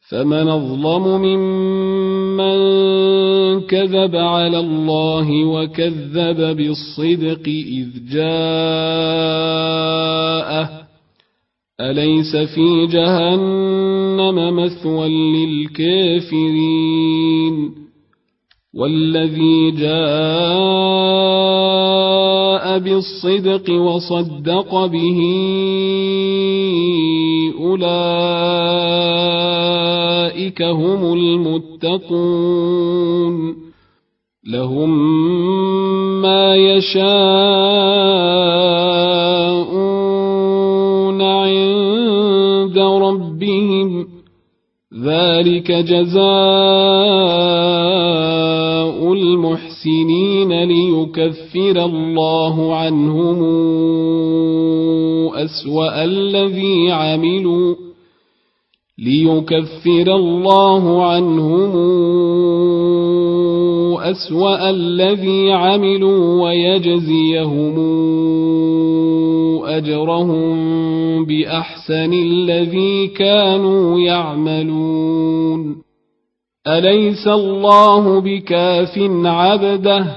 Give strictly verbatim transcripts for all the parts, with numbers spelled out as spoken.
فمن أظلم ممن كذب على الله وكذب بالصدق إذ جاءه أليس في جهنم مثوى للكافرين والذي جاء بالصدق وصدق به أولئك هم المتقون لهم ما يشاءون عند ربهم ذلك جزاء المحسنين ليكفر الله عنهم أسوأ الذي عملوا ليكفر الله عنهم أسوأ الذي عملوا ويجزيهم أجرهم بأحسن الذي كانوا يعملون أليس الله بكاف عبده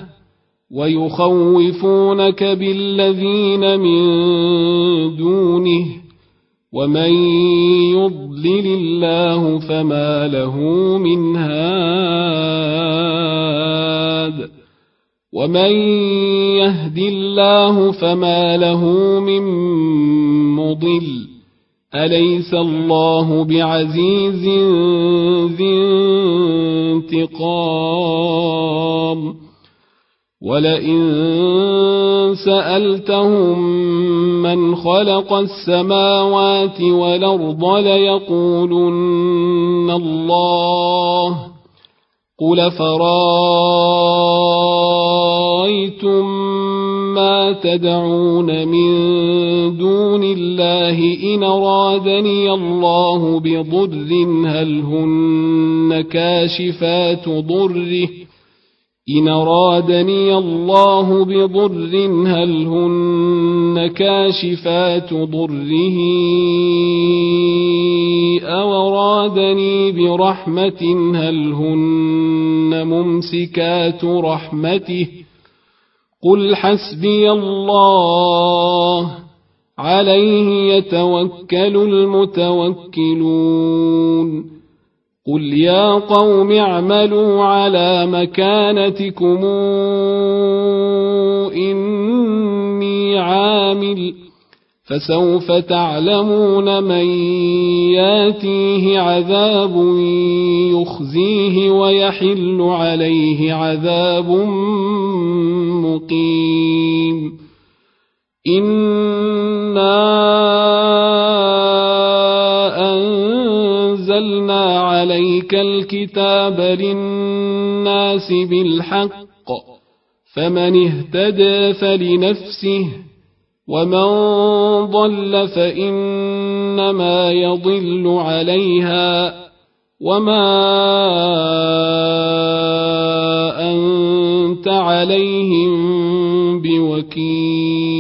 ويخوفونك بالذين من دونه ومن يضلل الله فما له من هاد ومن يهد الله فما له من مضل أليس الله بعزيز ذي انتقام ولئن سألتهم من خلق السماوات والأرض ليقولن الله قل فرأيتم ما تدعون من دون الله إن أرادني الله بضر هل هن كاشفات ضره إن أرادني الله بضر هل هن كاشفات ضره أو أرادني برحمة هل هن ممسكات رحمته قل حسبي الله عليه يتوكل المتوكلون قل يا قوم اعملوا على مكانتكم إني عامل فسوف تعلمون من ياتيه عذاب يخزيه ويحل عليه عذاب مقيم إنا أنزلنا عليك الكتاب للناس بالحق فمن اهتدى فلنفسه ومن ضل فإنما يضل عليها وما أنت عليهم بوكيل